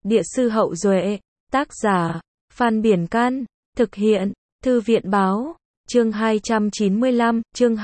Địa sư Hậu Duệ, tác giả, Phan Biển Can, thực hiện, Thư viện Báo, chương 295,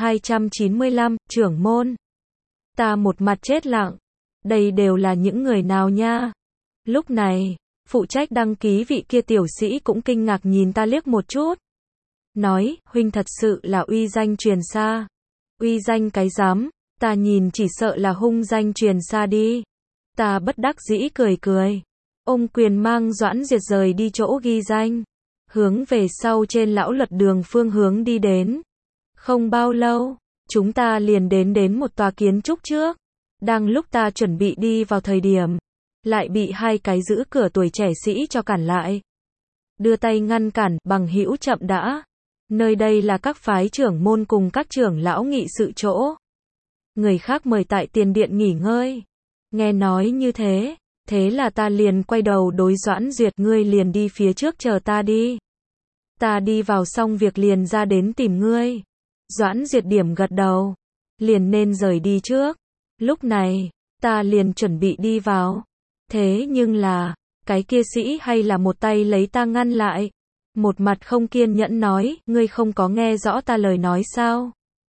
trưởng môn. Ta một mặt chết lặng, đây đều là những người nào nha? Lúc này, phụ trách đăng ký vị kia tiểu sĩ cũng kinh ngạc nhìn ta liếc một chút. Nói, huynh thật sự là uy danh truyền xa. Uy danh cái rắm, ta nhìn chỉ sợ là hung danh truyền xa đi. Ta bất đắc dĩ cười cười. Ôm quyền mang Doãn Duyệt rời đi chỗ ghi danh. Hướng về sau trên lão luật đường phương hướng đi đến. Không bao lâu, chúng ta liền đến một tòa kiến trúc trước. Đang lúc ta chuẩn bị đi vào thời điểm, lại bị hai cái giữ cửa tuổi trẻ sĩ cho cản lại. Đưa tay ngăn cản, bằng hữu chậm đã. Nơi đây là các phái trưởng môn cùng các trưởng lão nghị sự chỗ. Người khác mời tại tiền điện nghỉ ngơi. Nghe nói như thế, thế là ta liền quay đầu đối Doãn Duyệt, ngươi liền đi phía trước chờ ta đi. Ta đi vào xong việc liền ra đến tìm ngươi. Doãn Duyệt điểm gật đầu, liền nên rời đi trước. Lúc này, ta liền chuẩn bị đi vào. Thế nhưng là, cái kia sĩ hay là một tay lấy ta ngăn lại. Một mặt không kiên nhẫn nói, ngươi không có nghe rõ ta lời nói sao?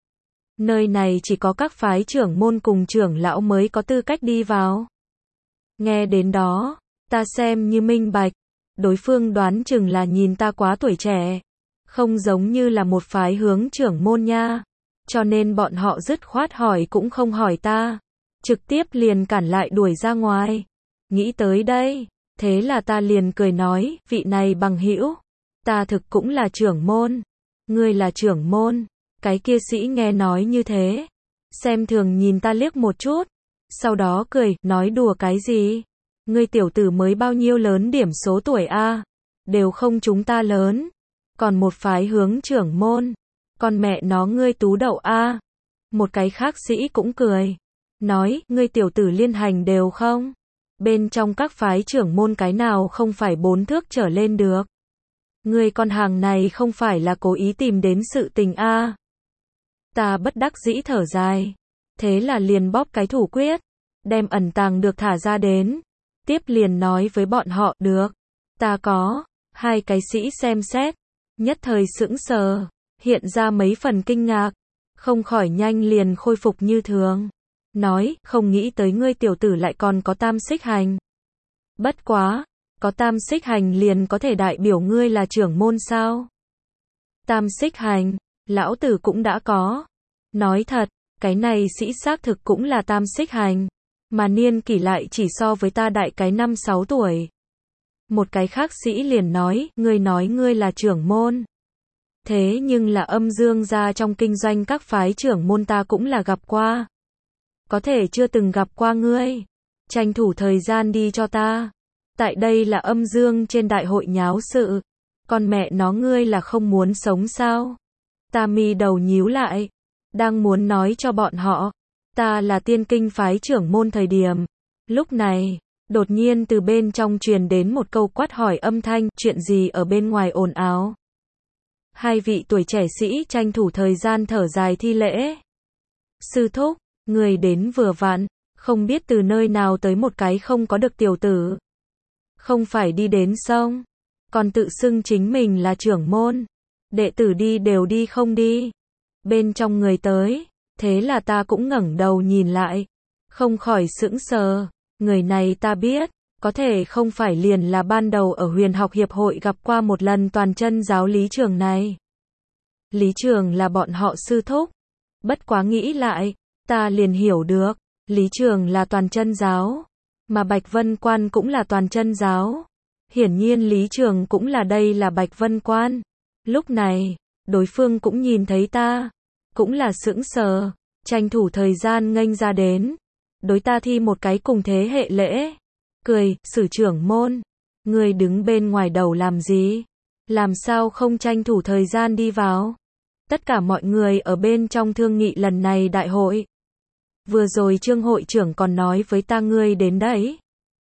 Nơi này chỉ có các phái trưởng môn cùng trưởng lão mới có tư cách đi vào. Nghe đến đó, ta xem như minh bạch. Đối phương đoán chừng là nhìn ta quá tuổi trẻ. Không giống như là một phái hướng trưởng môn nha. Cho nên bọn họ dứt khoát hỏi cũng không hỏi ta. Trực tiếp liền cản lại đuổi ra ngoài. Nghĩ tới đây, thế là ta liền cười nói, vị này bằng hữu, ta thực cũng là trưởng môn. Ngươi là trưởng môn. Cái kia sĩ nghe nói như thế, xem thường nhìn ta liếc một chút, sau đó cười, nói đùa cái gì? Ngươi tiểu tử mới bao nhiêu lớn điểm số tuổi a? Đều không chúng ta lớn. Còn một phái hướng trưởng môn. Con mẹ nó ngươi tú đậu a. Một cái khác sĩ cũng cười. Nói, ngươi tiểu tử liên hành đều không? Bên trong các phái trưởng môn cái nào không phải 4 thước trở lên được? Ngươi con hàng này không phải là cố ý tìm đến sự tình a? Ta bất đắc dĩ thở dài. Thế là liền bóp cái thủ quyết. Đem ẩn tàng được thả ra đến. Tiếp liền nói với bọn họ, được. Ta có. Hai cái sĩ xem xét. Nhất thời sững sờ. Hiện ra mấy phần kinh ngạc. Không khỏi nhanh liền khôi phục như thường. Nói, không nghĩ tới ngươi tiểu tử lại còn có tam xích hành. Bất quá. Có tam xích hành liền có thể đại biểu ngươi là trưởng môn sao? Tam xích hành. Lão tử cũng đã có. Nói thật, cái này sĩ xác thực cũng là tam xích hành. Mà niên kỷ lại chỉ so với ta đại cái 5-6 tuổi. Một cái khác sĩ liền nói, ngươi là trưởng môn. Thế nhưng là âm dương gia trong kinh doanh các phái trưởng môn ta cũng là gặp qua. Có thể chưa từng gặp qua ngươi. Tranh thủ thời gian đi cho ta. Tại đây là âm dương trên đại hội nháo sự. Con mẹ nó ngươi là không muốn sống sao? Ta mi đầu nhíu lại. Đang muốn nói cho bọn họ. Ta là tiên kinh phái trưởng môn thời điểm. Lúc này, đột nhiên từ bên trong truyền đến một câu quát hỏi âm thanh, chuyện gì ở bên ngoài ồn ào. Hai vị tuổi trẻ sĩ tranh thủ thời gian thở dài thi lễ. Sư thúc, người đến vừa vặn, không biết từ nơi nào tới một cái không có được tiểu tử. Không phải đi đến xong, còn tự xưng chính mình là trưởng môn. Đệ tử đi đều đi không đi. Bên trong người tới, thế là ta cũng ngẩng đầu nhìn lại, không khỏi sững sờ, người này ta biết, có thể không phải liền là ban đầu ở Huyền học hiệp hội gặp qua một lần toàn chân giáo Lý Trường này. Lý Trường là bọn họ sư thúc, bất quá nghĩ lại, ta liền hiểu được, Lý Trường là toàn chân giáo, mà Bạch Vân Quan cũng là toàn chân giáo. Hiển nhiên Lý Trường cũng là đây là Bạch Vân Quan. Lúc này, đối phương cũng nhìn thấy ta. Cũng là sững sờ, tranh thủ thời gian nghênh ra đến. Đối ta thi một cái cùng thế hệ lễ. Cười, sử trưởng môn. Ngươi đứng bên ngoài đầu làm gì? Làm sao không tranh thủ thời gian đi vào? Tất cả mọi người ở bên trong thương nghị lần này đại hội. Vừa rồi Trương hội trưởng còn nói với ta ngươi đến đấy.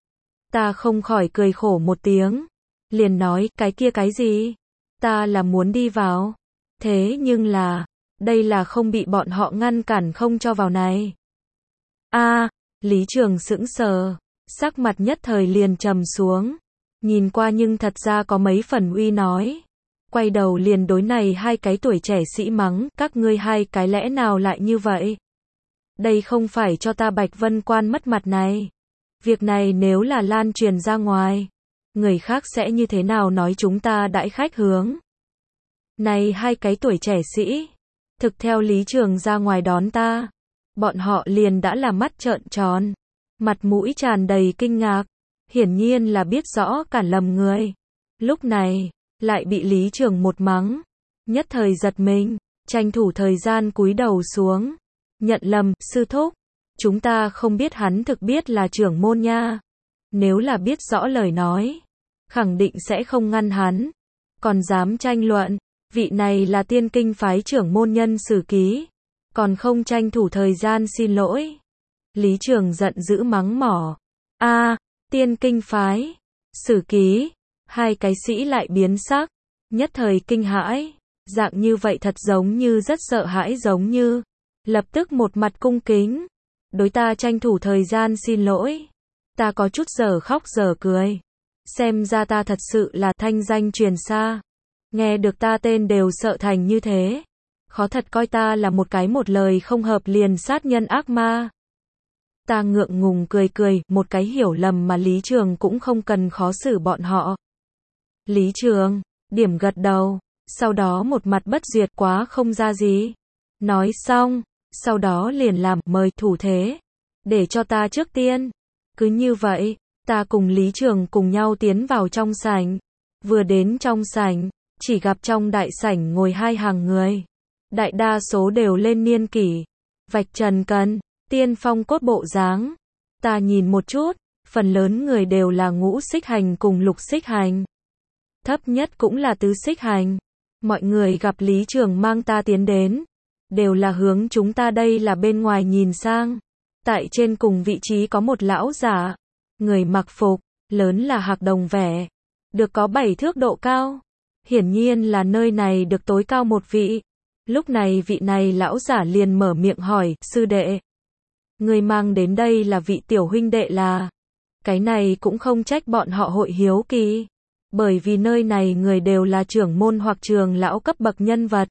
Ta không khỏi cười khổ một tiếng. Liền nói, cái kia cái gì? Ta là muốn đi vào. Thế nhưng là, đây là không bị bọn họ ngăn cản không cho vào này. Lý Trường sững sờ, Sắc mặt nhất thời liền trầm xuống. Nhìn qua nhưng thật ra có mấy phần uy nói. Quay đầu liền đối này hai cái tuổi trẻ sĩ mắng, các ngươi hai cái lẽ nào lại như vậy? Đây không phải cho ta Bạch Vân Quan mất mặt này. Việc này nếu là lan truyền ra ngoài, người khác sẽ như thế nào nói chúng ta đãi khách hướng? Này hai cái tuổi trẻ sĩ, thực theo lý trường ra ngoài đón ta, bọn họ liền đã là mắt trợn tròn, mặt mũi tràn đầy kinh ngạc, hiển nhiên là biết rõ cản lầm người. Lúc này, lại bị lý trường một mắng, nhất thời giật mình, tranh thủ thời gian cúi đầu xuống, nhận lầm, sư thúc, chúng ta không biết hắn thực biết là trưởng môn nha, nếu là biết rõ lời nói, khẳng định sẽ không ngăn hắn, còn dám tranh luận, vị này là Tiên Kinh phái trưởng môn nhân Sử Ký, còn không tranh thủ thời gian xin lỗi. Lý Trường giận dữ mắng mỏ, Tiên Kinh phái, Sử Ký, hai cái sĩ lại biến sắc, nhất thời kinh hãi, dạng như vậy thật giống như rất sợ hãi giống như, lập tức một mặt cung kính, đối ta tranh thủ thời gian xin lỗi, ta có chút giờ khóc giờ cười, xem ra ta thật sự là thanh danh truyền xa, nghe được ta tên đều sợ thành như thế, khó thật coi ta là một cái một lời không hợp liền sát nhân ác ma. Ta ngượng ngùng cười cười, một cái hiểu lầm mà Lý Trường cũng không cần khó xử bọn họ. Lý Trường, điểm gật đầu, sau đó một mặt bất duyệt quá không ra gì. Nói xong, sau đó liền làm mời thủ thế, để cho ta trước tiên. Cứ như vậy, ta cùng Lý Trường cùng nhau tiến vào trong sảnh. Vừa đến trong sảnh, chỉ gặp trong đại sảnh ngồi hai hàng người. Đại đa số đều lên niên kỷ, vạch trần cân, tiên phong cốt bộ dáng. Ta nhìn một chút, phần lớn người đều là ngũ xích hành cùng lục xích hành. Thấp nhất cũng là tứ xích hành. Mọi người gặp Lý Trường mang ta tiến đến, đều là hướng chúng ta đây là bên ngoài nhìn sang. Tại trên cùng vị trí có một lão giả, người mặc phục, lớn là hạc đồng vẻ, được có 7 thước độ cao. Hiển nhiên là nơi này được tối cao một vị. Lúc này vị này lão giả liền mở miệng hỏi, sư đệ, người mang đến đây là vị tiểu huynh đệ là? Cái này cũng không trách bọn họ hội hiếu kỳ, bởi vì nơi này người đều là trưởng môn hoặc trường lão cấp bậc nhân vật.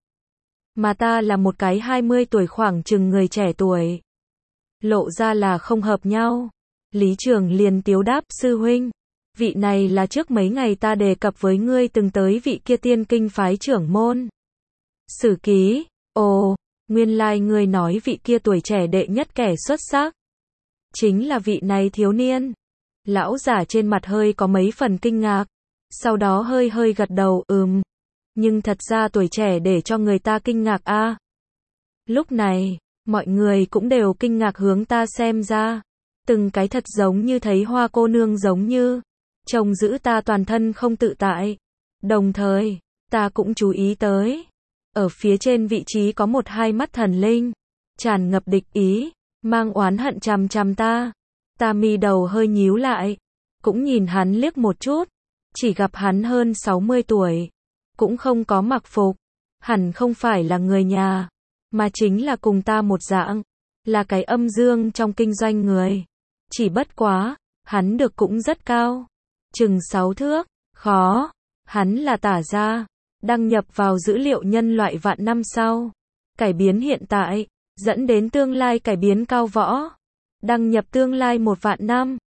Mà ta là một cái 20 tuổi khoảng chừng người trẻ tuổi. Lộ ra là không hợp nhau. Lý Trường liền tiếu đáp, sư huynh, vị này là trước mấy ngày ta đề cập với ngươi từng tới vị kia Tiên Kinh phái trưởng môn. Sử Ký, ồ, nguyên lai ngươi nói vị kia tuổi trẻ đệ nhất kẻ xuất sắc. Chính là vị này thiếu niên. Lão giả trên mặt hơi có mấy phần kinh ngạc, sau đó hơi hơi gật đầu, nhưng thật ra tuổi trẻ để cho người ta kinh ngạc a. Lúc này, mọi người cũng đều kinh ngạc hướng ta xem ra, từng cái thật giống như thấy hoa cô nương giống như, trông giữ ta toàn thân không tự tại. Đồng thời, ta cũng chú ý tới, ở phía trên vị trí có một hai mắt thần linh, tràn ngập địch ý, mang oán hận chằm chằm ta. Ta mi đầu hơi nhíu lại, cũng nhìn hắn liếc một chút, chỉ gặp hắn hơn 60 tuổi, cũng không có mặc phục, hẳn không phải là người nhà, mà chính là cùng ta một dạng, là cái âm dương trong kinh doanh người. Chỉ bất quá, hắn được cũng rất cao, chừng 6 thước, khó, hắn là Tả gia, đăng nhập vào dữ liệu nhân loại vạn năm sau, cải biến hiện tại, dẫn đến tương lai cải biến cao võ, đăng nhập tương lai 1 vạn năm,